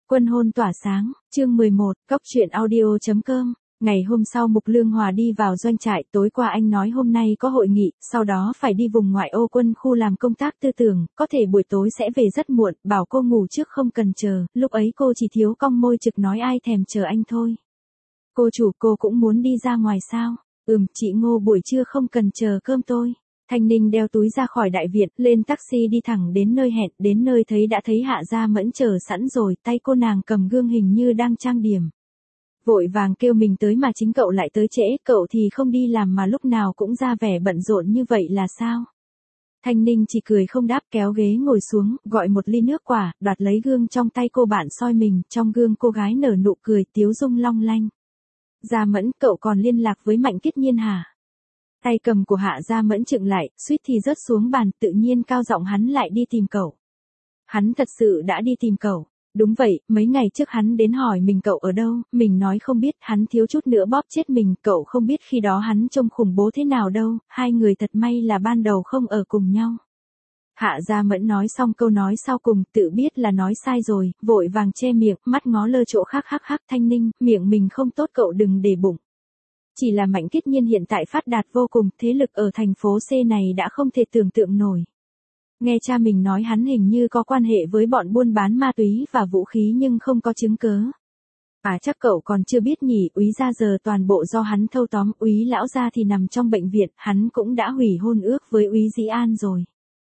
Quân hôn tỏa sáng, chương 11, Cóc truyện audio.com. Ngày hôm sau Mục Lương Hòa đi vào doanh trại, tối qua anh nói hôm nay có hội nghị, sau đó phải đi vùng ngoại ô quân khu làm công tác tư tưởng, có thể buổi tối sẽ về rất muộn, bảo cô ngủ trước không cần chờ, lúc ấy cô chỉ thiếu cong môi trực nói ai thèm chờ anh thôi. Cô chủ, cô cũng muốn đi ra ngoài sao? Chị Ngô buổi trưa không cần chờ cơm tôi. Thanh Ninh đeo túi ra khỏi đại viện, lên taxi đi thẳng đến nơi hẹn, đến nơi đã thấy Hạ Gia Mẫn chờ sẵn rồi, tay cô nàng cầm gương hình như đang trang điểm. Vội vàng kêu mình tới mà chính cậu lại tới trễ, cậu thì không đi làm mà lúc nào cũng ra vẻ bận rộn như vậy là sao? Thanh Ninh chỉ cười không đáp, kéo ghế ngồi xuống, gọi một ly nước quả, đoạt lấy gương trong tay cô bạn soi mình, trong gương cô gái nở nụ cười tiếu dung long lanh. Gia Mẫn, cậu còn liên lạc với Mạnh Kiết Nhiên hả? Tay cầm của Hạ Gia Mẫn chựng lại, suýt thì rớt xuống bàn, tự nhiên cao giọng hắn lại đi tìm cậu. Hắn thật sự đã đi tìm cậu. Đúng vậy, mấy ngày trước hắn đến hỏi mình cậu ở đâu, mình nói không biết, hắn thiếu chút nữa bóp chết mình, cậu không biết khi đó hắn trông khủng bố thế nào đâu, hai người thật may là ban đầu không ở cùng nhau. Hạ Gia Mẫn nói xong câu nói sau cùng, tự biết là nói sai rồi, vội vàng che miệng, mắt ngó lơ chỗ khác. Thanh Ninh, miệng mình không tốt cậu đừng để bụng. Chỉ là Mạnh Kiết Nhiên hiện tại phát đạt vô cùng, thế lực ở thành phố C này đã không thể tưởng tượng nổi. Nghe cha mình nói hắn hình như có quan hệ với bọn buôn bán ma túy và vũ khí nhưng không có chứng cớ. Chắc cậu còn chưa biết nhỉ, úy gia giờ toàn bộ do hắn thâu tóm, úy lão gia thì nằm trong bệnh viện, hắn cũng đã hủy hôn ước với úy Dĩ An rồi.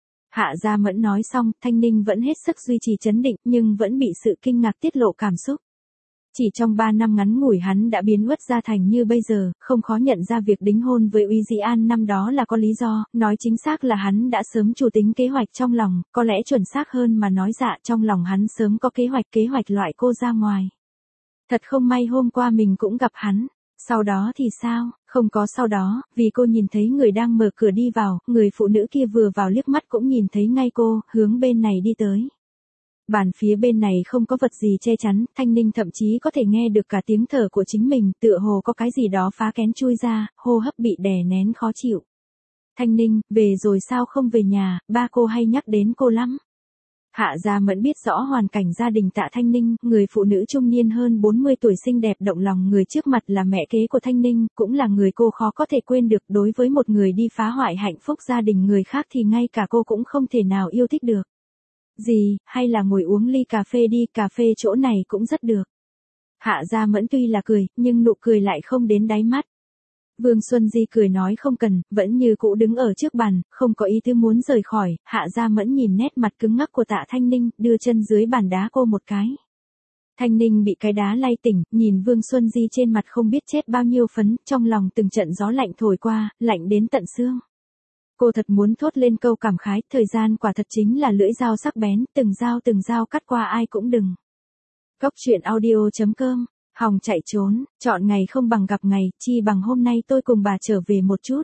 Hạ Gia Mẫn nói xong, Thanh Ninh vẫn hết sức duy trì trấn định nhưng vẫn bị sự kinh ngạc tiết lộ cảm xúc. Chỉ trong 3 năm ngắn ngủi hắn đã biến uất ra thành như bây giờ, không khó nhận ra việc đính hôn với úy Dĩ An năm đó là có lý do, nói chính xác là hắn đã sớm chủ tính kế hoạch trong lòng, có lẽ chuẩn xác hơn mà nói dạ trong lòng hắn sớm có kế hoạch loại cô ra ngoài. Thật không may hôm qua mình cũng gặp hắn, sau đó thì sao, không có sau đó, vì cô nhìn thấy người đang mở cửa đi vào, người phụ nữ kia vừa vào liếc mắt cũng nhìn thấy ngay cô, hướng bên này đi tới. Bàn phía bên này không có vật gì che chắn, Thanh Ninh thậm chí có thể nghe được cả tiếng thở của chính mình, tựa hồ có cái gì đó phá kén chui ra, hô hấp bị đè nén khó chịu. Thanh Ninh, về rồi sao không về nhà, ba cô hay nhắc đến cô lắm. Hạ Gia Mẫn biết rõ hoàn cảnh gia đình Tạ Thanh Ninh, người phụ nữ trung niên hơn 40 tuổi xinh đẹp động lòng người trước mặt là mẹ kế của Thanh Ninh, cũng là người cô khó có thể quên được, đối với một người đi phá hoại hạnh phúc gia đình người khác thì ngay cả cô cũng không thể nào yêu thích được. Gì, hay là ngồi uống ly cà phê đi, cà phê chỗ này cũng rất được. Hạ Gia Mẫn tuy là cười, nhưng nụ cười lại không đến đáy mắt. Vương Xuân Di cười nói không cần, vẫn như cũ đứng ở trước bàn, không có ý tứ muốn rời khỏi, Hạ Gia Mẫn nhìn nét mặt cứng ngắc của Tạ Thanh Ninh, đưa chân dưới bàn đá cô một cái. Thanh Ninh bị cái đá lay tỉnh, nhìn Vương Xuân Di trên mặt không biết chết bao nhiêu phấn, trong lòng từng trận gió lạnh thổi qua, lạnh đến tận xương. Cô thật muốn thốt lên câu cảm khái, thời gian quả thật chính là lưỡi dao sắc bén, từng dao cắt qua ai cũng đừng. Cóc truyện audio.com, hòng chạy trốn, chọn ngày không bằng gặp ngày, chi bằng hôm nay tôi cùng bà trở về một chút.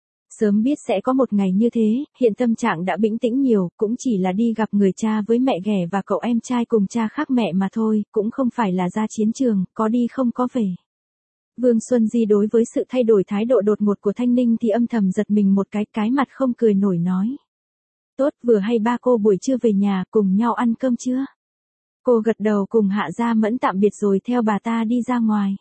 Sớm biết sẽ có một ngày như thế, hiện tâm trạng đã bĩnh tĩnh nhiều, cũng chỉ là đi gặp người cha với mẹ ghẻ và cậu em trai cùng cha khác mẹ mà thôi, cũng không phải là ra chiến trường, có đi không có về. Vương Xuân Di đối với sự thay đổi thái độ đột ngột của Thanh Ninh thì âm thầm giật mình một cái mặt không cười nổi nói. Tốt, vừa hay ba cô buổi trưa về nhà, cùng nhau ăn cơm chưa? Cô gật đầu cùng Hạ Gia Mẫn tạm biệt rồi theo bà ta đi ra ngoài.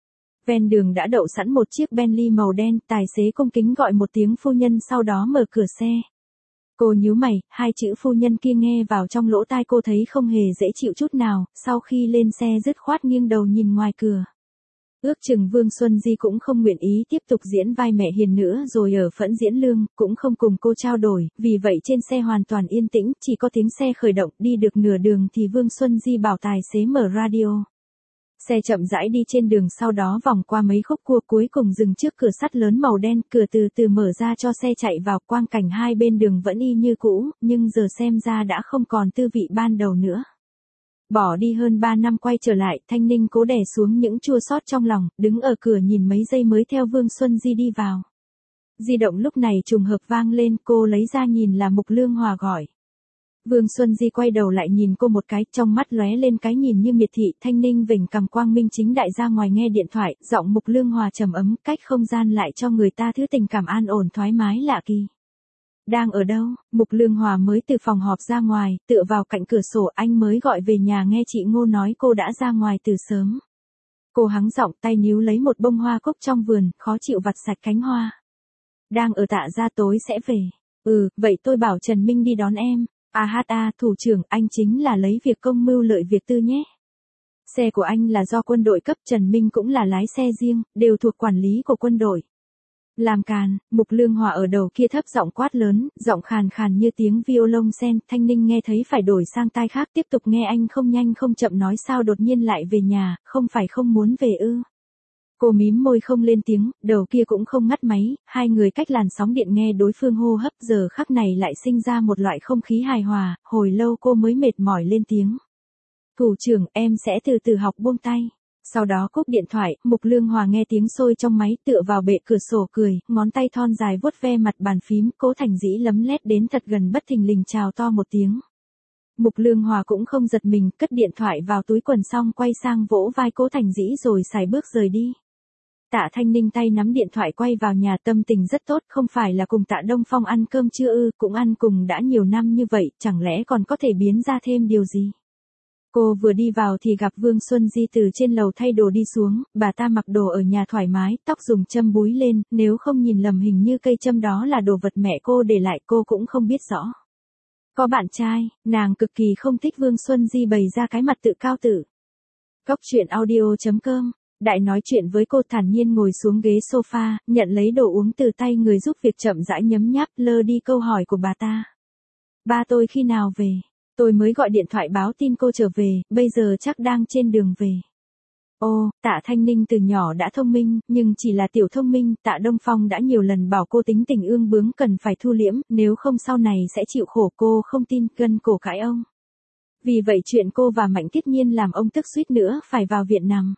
Ven đường đã đậu sẵn một chiếc Bentley màu đen, tài xế cung kính gọi một tiếng phu nhân sau đó mở cửa xe. Cô nhíu mày, hai chữ phu nhân kia nghe vào trong lỗ tai cô thấy không hề dễ chịu chút nào, sau khi lên xe dứt khoát nghiêng đầu nhìn ngoài cửa. Ước chừng Vương Xuân Di cũng không nguyện ý tiếp tục diễn vai mẹ hiền nữa rồi ở Phẫn Diễn Lương, cũng không cùng cô trao đổi, vì vậy trên xe hoàn toàn yên tĩnh, chỉ có tiếng xe khởi động, đi được nửa đường thì Vương Xuân Di bảo tài xế mở radio. Xe chậm rãi đi trên đường sau đó vòng qua mấy khúc cua cuối cùng dừng trước cửa sắt lớn màu đen, cửa từ từ mở ra cho xe chạy vào, quang cảnh hai bên đường vẫn y như cũ, nhưng giờ xem ra đã không còn tư vị ban đầu nữa. Bỏ đi hơn 3 năm quay trở lại, Thanh Ninh cố đè xuống những chua xót trong lòng, đứng ở cửa nhìn mấy giây mới theo Vương Xuân Di đi vào. Di động lúc này trùng hợp vang lên, cô lấy ra nhìn là Mục Lương Hòa gọi. Vương Xuân Di quay đầu lại nhìn cô một cái, trong mắt lóe lên cái nhìn như miệt thị, Thanh Ninh vểnh cằm quang minh chính đại ra ngoài nghe điện thoại, giọng Mục Lương Hòa trầm ấm, cách không gian lại cho người ta thứ tình cảm an ổn thoải mái lạ kỳ. Đang ở đâu? Mục Lương Hòa mới từ phòng họp ra ngoài, tựa vào cạnh cửa sổ, anh mới gọi về nhà nghe chị Ngô nói cô đã ra ngoài từ sớm. Cô hắng giọng, tay níu lấy một bông hoa cúc trong vườn, khó chịu vặt sạch cánh hoa. Đang ở Tạ gia tối sẽ về. Vậy tôi bảo Trần Minh đi đón em. Thủ trưởng, anh chính là lấy việc công mưu lợi việc tư nhé. Xe của anh là do quân đội cấp, Trần Minh cũng là lái xe riêng, đều thuộc quản lý của quân đội. Làm càn, Mục Lương Hòa ở đầu kia thấp giọng quát lớn, giọng khàn khàn như tiếng violon sen, Thanh Ninh nghe thấy phải đổi sang tai khác, tiếp tục nghe anh không nhanh không chậm nói sao đột nhiên lại về nhà, không phải không muốn về ư. Cô mím môi không lên tiếng, đầu kia cũng không ngắt máy, hai người cách làn sóng điện nghe đối phương hô hấp, giờ khắc này lại sinh ra một loại không khí hài hòa, hồi lâu cô mới mệt mỏi lên tiếng. Thủ trưởng, em sẽ từ từ học buông tay. Sau đó cúp điện thoại, Mục Lương Hòa nghe tiếng sôi trong máy, tựa vào bệ cửa sổ cười, ngón tay thon dài vuốt ve mặt bàn phím, Cố Thành Dĩ lấm lét đến thật gần bất thình lình chào to một tiếng. Mục Lương Hòa cũng không giật mình, cất điện thoại vào túi quần xong quay sang vỗ vai Cố Thành Dĩ rồi sải bước rời đi. Tạ Thanh Ninh tay nắm điện thoại quay vào nhà, tâm tình rất tốt, không phải là cùng Tạ Đông Phong ăn cơm chưa ư, cũng ăn cùng đã nhiều năm như vậy, chẳng lẽ còn có thể biến ra thêm điều gì. Cô vừa đi vào thì gặp Vương Xuân Di từ trên lầu thay đồ đi xuống, bà ta mặc đồ ở nhà thoải mái, tóc dùng châm búi lên, nếu không nhìn lầm hình như cây châm đó là đồ vật mẹ cô để lại, cô cũng không biết rõ. Có bạn trai, nàng cực kỳ không thích Vương Xuân Di bày ra cái mặt tự cao tự. Cốc truyện audio.com, Đại nói chuyện với cô, thản nhiên ngồi xuống ghế sofa, nhận lấy đồ uống từ tay người giúp việc, chậm rãi nhấm nháp, lơ đi câu hỏi của bà ta. Ba tôi khi nào về? Tôi mới gọi điện thoại báo tin cô trở về, bây giờ chắc đang trên đường về. Ô, Tạ Thanh Ninh từ nhỏ đã thông minh, nhưng chỉ là tiểu thông minh, Tạ Đông Phong đã nhiều lần bảo cô tính tình ương bướng cần phải thu liễm, nếu không sau này sẽ chịu khổ, cô không tin, gân cổ cãi ông. Vì vậy chuyện cô và Mạnh Kiết Nhiên làm ông tức suýt nữa phải vào viện nằm.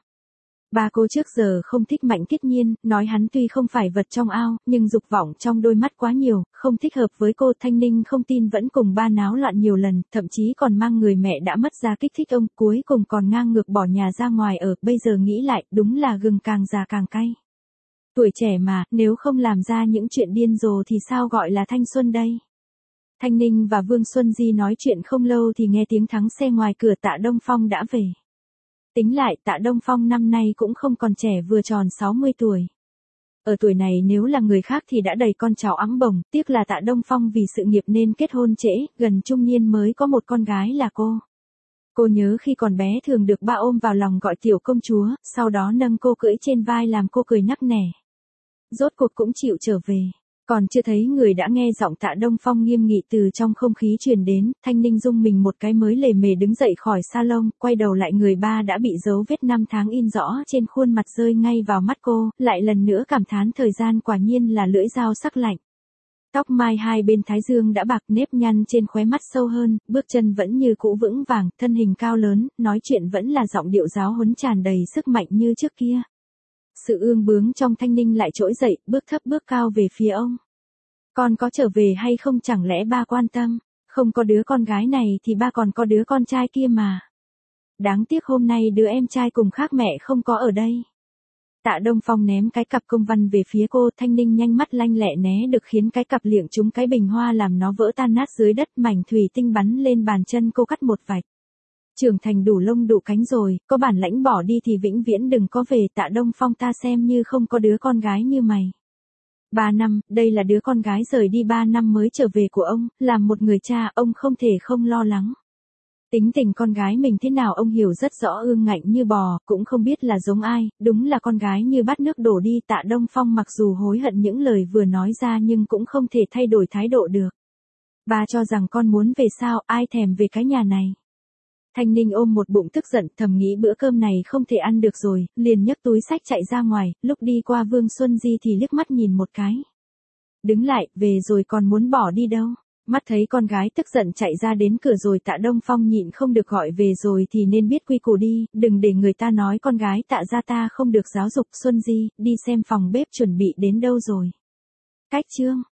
Ba cô trước giờ không thích Mạnh Kiết Nhiên, nói hắn tuy không phải vật trong ao, nhưng dục vọng trong đôi mắt quá nhiều, không thích hợp với cô. Thanh Ninh không tin vẫn cùng ba náo loạn nhiều lần, thậm chí còn mang người mẹ đã mất ra kích thích ông, cuối cùng còn ngang ngược bỏ nhà ra ngoài ở, bây giờ nghĩ lại, đúng là gừng càng già càng cay. Tuổi trẻ mà, nếu không làm ra những chuyện điên rồ thì sao gọi là thanh xuân đây? Thanh Ninh và Vương Xuân Di nói chuyện không lâu thì nghe tiếng thắng xe ngoài cửa, Tạ Đông Phong đã về. Tính lại, Tạ Đông Phong năm nay cũng không còn trẻ, vừa tròn 60 tuổi. Ở tuổi này nếu là người khác thì đã đầy con cháu ẵm bồng, tiếc là Tạ Đông Phong vì sự nghiệp nên kết hôn trễ, gần trung niên mới có một con gái là cô. Cô nhớ khi còn bé thường được ba ôm vào lòng gọi tiểu công chúa, sau đó nâng cô cưỡi trên vai làm cô cười nắc nẻ. Rốt cuộc cũng chịu trở về. Còn chưa thấy người đã nghe giọng Tạ Đông Phong nghiêm nghị từ trong không khí truyền đến, Thanh Ninh rung mình một cái mới lề mề đứng dậy khỏi salon, quay đầu lại người ba đã bị dấu vết năm tháng in rõ trên khuôn mặt rơi ngay vào mắt cô, lại lần nữa cảm thán thời gian quả nhiên là lưỡi dao sắc lạnh. Tóc mai hai bên thái dương đã bạc, nếp nhăn trên khóe mắt sâu hơn, bước chân vẫn như cũ vững vàng, thân hình cao lớn, nói chuyện vẫn là giọng điệu giáo huấn tràn đầy sức mạnh như trước kia. Sự ương bướng trong Thanh Ninh lại trỗi dậy, bước thấp bước cao về phía ông. Con có trở về hay không, chẳng lẽ ba quan tâm, không có đứa con gái này thì ba còn có đứa con trai kia mà. Đáng tiếc hôm nay đứa em trai cùng khác mẹ không có ở đây. Tạ Đông Phong ném cái cặp công văn về phía cô, Thanh Ninh nhanh mắt lanh lẹ né được, khiến cái cặp liệng trúng cái bình hoa làm nó vỡ tan nát dưới đất, mảnh thủy tinh bắn lên bàn chân cô cắt một vạch. Trưởng thành đủ lông đủ cánh rồi, có bản lãnh bỏ đi thì vĩnh viễn đừng có về. Tạ Đông Phong, ta xem như không có đứa con gái như mày. 3 năm, đây là đứa con gái rời đi 3 năm mới trở về của ông, làm một người cha, ông không thể không lo lắng. Tính tình con gái mình thế nào ông hiểu rất rõ, ương ngạnh như bò, cũng không biết là giống ai, đúng là con gái như bát nước đổ đi. Tạ Đông Phong mặc dù hối hận những lời vừa nói ra nhưng cũng không thể thay đổi thái độ được. Ba cho rằng con muốn về sao, ai thèm về cái nhà này. Thanh Ninh ôm một bụng tức giận, thầm nghĩ bữa cơm này không thể ăn được rồi, liền nhấc túi xách chạy ra ngoài, lúc đi qua Vương Xuân Di thì liếc mắt nhìn một cái. Đứng lại, về rồi còn muốn bỏ đi đâu? Mắt thấy con gái tức giận chạy ra đến cửa rồi, Tạ Đông Phong nhịn không được gọi về rồi thì nên biết quy củ đi, đừng để người ta nói con gái Tạ gia ta không được giáo dục. Xuân Di, đi xem phòng bếp chuẩn bị đến đâu rồi. Cách chương.